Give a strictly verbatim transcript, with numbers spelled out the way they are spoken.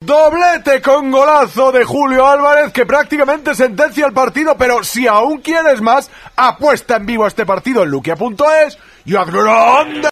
Doblete con golazo de Julio Álvarez que prácticamente sentencia el partido, pero si aún quieres más, apuesta en vivo a este partido en luquia punto es y haz grande